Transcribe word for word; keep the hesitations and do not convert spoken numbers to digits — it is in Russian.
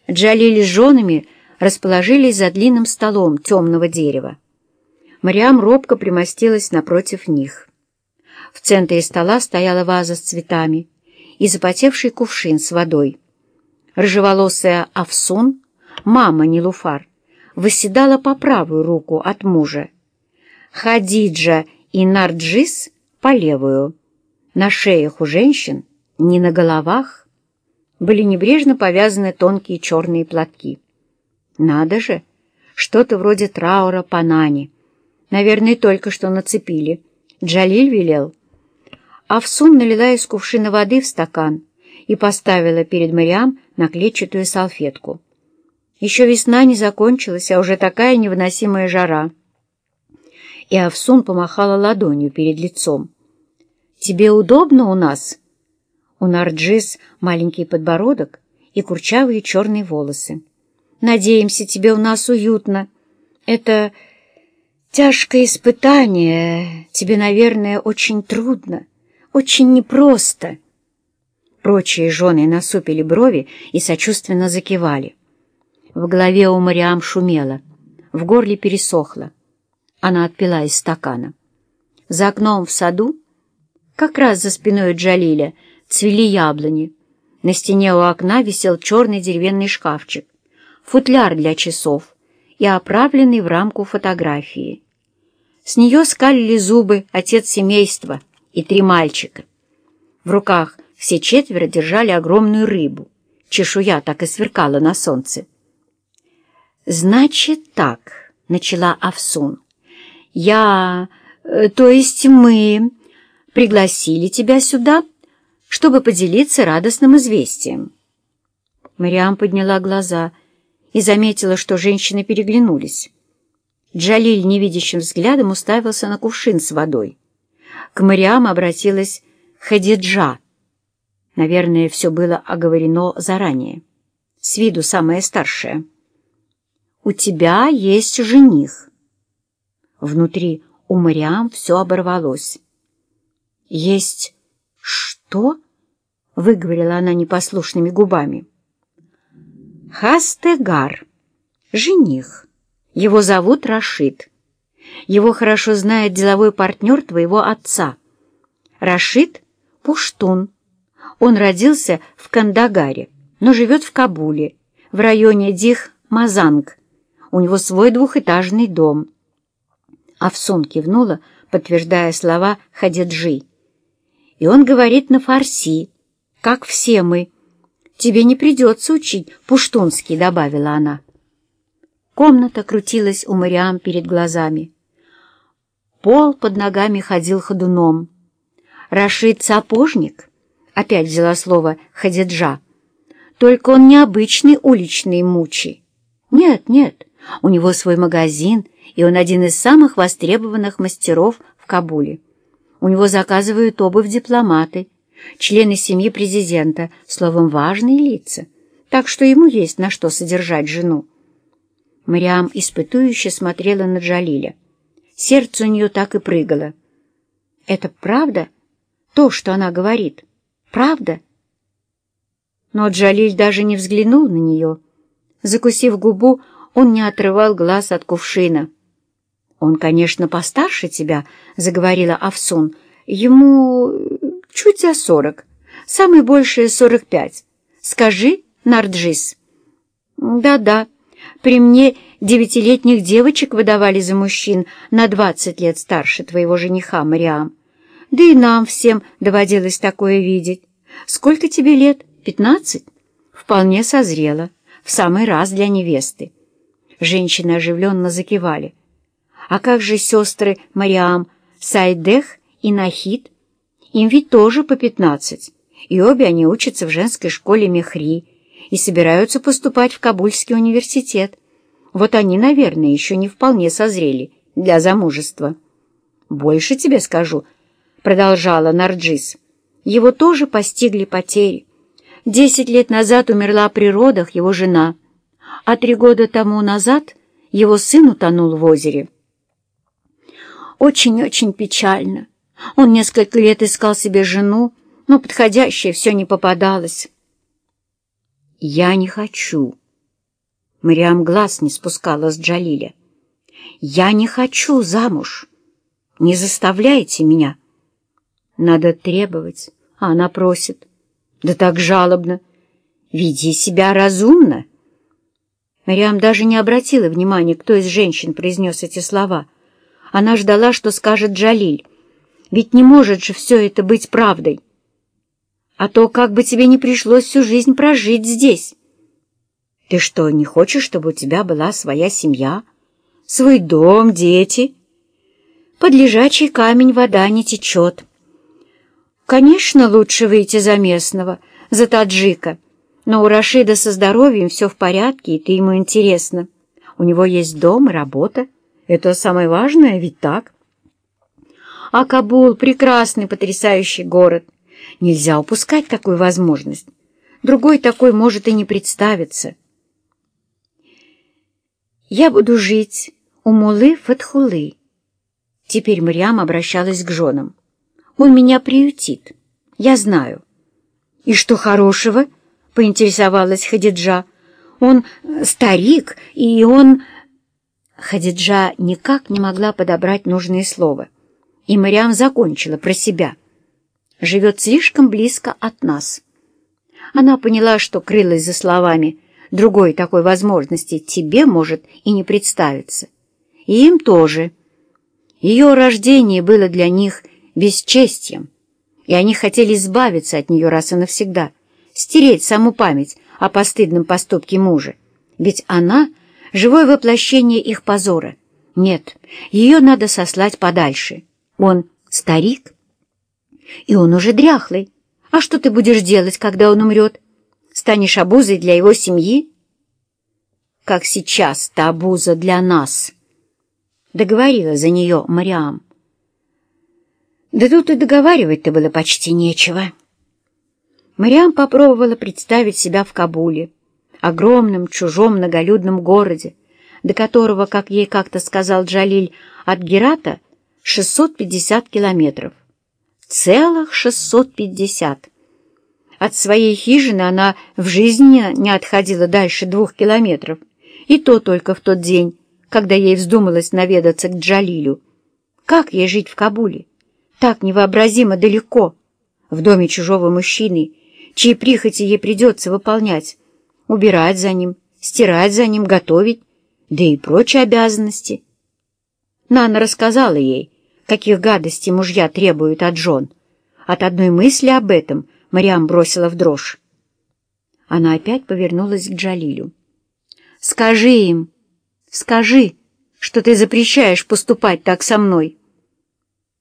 Джалиль с женами расположились за длинным столом темного дерева. Мариам робко примостилась напротив них. В центре стола стояла ваза с цветами и запотевший кувшин с водой. Рыжеволосая Афсун, мама Нилуфар, восседала по правую руку от мужа. Хадиджа и Нарджис по левую. На шеях у женщин, не на головах, были небрежно повязаны тонкие черные платки. Надо же, что-то вроде траура по Нане. Наверное, только что нацепили. Джалиль велел. Афсун налила из кувшина воды в стакан и поставила перед Мариам на клетчатую салфетку. Еще весна не закончилась, а уже такая невыносимая жара. И Афсун помахала ладонью перед лицом. «Тебе удобно у нас?» У Нарджис маленький подбородок и курчавые черные волосы. «Надеемся, тебе у нас уютно. Это тяжкое испытание. Тебе, наверное, очень трудно, очень непросто». Прочие жены насупили брови и сочувственно закивали. В голове у Мариам шумело, в горле пересохло. Она отпила из стакана. За окном в саду, как раз за спиной Джалиля, цвели яблони. На стене у окна висел черный деревянный шкафчик, футляр для часов и оправленный в рамку фотографии. С нее скалили зубы отец семейства и три мальчика. В руках все четверо держали огромную рыбу. Чешуя так и сверкала на солнце. «Значит так», — начала Афсун, — «я, то есть мы, пригласили тебя сюда, чтобы поделиться радостным известием». Мариам подняла глаза и заметила, что женщины переглянулись. Джалиль невидящим взглядом уставился на кувшин с водой. К Мариам обратилась Хадиджа. Наверное, все было оговорено заранее. С виду самая старшая. «У тебя есть жених». Внутри у Мариам все оборвалось. «Есть что?» — выговорила она непослушными губами. «Хастегар. Жених. Его зовут Рашид. Его хорошо знает деловой партнер твоего отца. Рашид — пуштун. Он родился в Кандагаре, но живет в Кабуле, в районе Дих-Мазанг. У него свой двухэтажный дом». Афсун кивнула, подтверждая слова Хадиджи. «И он говорит на фарси, как все мы. Тебе не придется учить пуштунский», — добавила она. Комната крутилась у Мариам перед глазами. Пол под ногами ходил ходуном. «Рашид сапожник?» — опять взяла слово Хадиджа. «Только он не обычный уличный мучи. Нет, нет, у него свой магазин, и он один из самых востребованных мастеров в Кабуле. У него заказывают обувь дипломаты, члены семьи президента, словом, важные лица, так что ему есть на что содержать жену». Мариам испытующе смотрела на Джалиля. Сердце у нее так и прыгало. «Это правда? То, что она говорит? Правда?» Но Джалиль даже не взглянул на нее. Закусив губу, он не отрывал глаз от кувшина. «Он, конечно, постарше тебя», — заговорила Афсун. «Ему чуть за сорок, самое большее сорок пять. Скажи, Нарджис». «Да-да, при мне девятилетних девочек выдавали за мужчин на двадцать лет старше твоего жениха, Мариам. Да и нам всем доводилось такое видеть. Сколько тебе лет? Пятнадцать? Вполне созрела, в самый раз для невесты». Женщины оживленно закивали. «А как же сестры Мариам, Сайдех и Нахид? Им ведь тоже по пятнадцать, и обе они учатся в женской школе Мехри и собираются поступать в Кабульский университет. Вот они, наверное, еще не вполне созрели для замужества». «Больше тебе скажу», — продолжала Нарджис. «Его тоже постигли потери. Десять лет назад умерла при родах его жена, а три года тому назад его сын утонул в озере. Очень-очень печально. Он несколько лет искал себе жену, но подходящая все не попадалась». «Я не хочу, Мариам глаз не спускала с Джалиля. «Я не хочу замуж. Не заставляйте меня». Надо требовать, а она просит. Да так жалобно. Веди себя разумно. Мариам даже не обратила внимания, кто из женщин произнес эти слова. Она ждала, что скажет Джалиль. Ведь не может же все это быть правдой. А то как бы тебе не пришлось всю жизнь прожить здесь. Ты что, не хочешь, чтобы у тебя была своя семья, свой дом, дети? Под лежачий камень вода не течет. Конечно, лучше выйти за местного, за таджика, но у Рашида со здоровьем все в порядке, и ты ему интересна. У него есть дом и работа. Это самое важное, ведь так? А Кабул — прекрасный, потрясающий город. Нельзя упускать такую возможность. Другой такой может и не представиться. Я буду жить у Муллы Фатхуллы. Теперь Мариам обращалась к женам. Он меня приютит, я знаю. И что хорошего? Поинтересовалась Хадиджа. Он старик, и он... Хадиджа никак не могла подобрать нужное слово. И Мариам закончила про себя. Живет слишком близко от нас. Она поняла, что крылась за словами. Другой такой возможности тебе может и не представиться. И им тоже. Ее рождение было для них бесчестием, и они хотели избавиться от нее раз и навсегда, стереть саму память о постыдном поступке мужа. Ведь она — живое воплощение их позора. Нет, ее надо сослать подальше. Он старик, и он уже дряхлый. А что ты будешь делать, когда он умрет? Станешь обузой для его семьи? Как сейчас-то обуза для нас, — договорила за нее Мариам. Да тут и договаривать-то было почти нечего. Мариам попробовала представить себя в Кабуле, огромном, чужом, многолюдном городе, до которого, как ей как-то сказал Джалиль, от Герата шестьсот пятьдесят километров. Целых шестьсот пятьдесят. От своей хижины она в жизни не отходила дальше двух километров, и то только в тот день, когда ей вздумалось наведаться к Джалилю. Как ей жить в Кабуле? Так невообразимо далеко, в доме чужого мужчины, чьи прихоти ей придется выполнять, убирать за ним, стирать за ним, готовить, да и прочие обязанности. Нана рассказала ей, каких гадостей мужья требуют от жен. От одной мысли об этом Мариам бросила в дрожь. Она опять повернулась к Джалилю. «Скажи им, скажи, что ты запрещаешь поступать так со мной».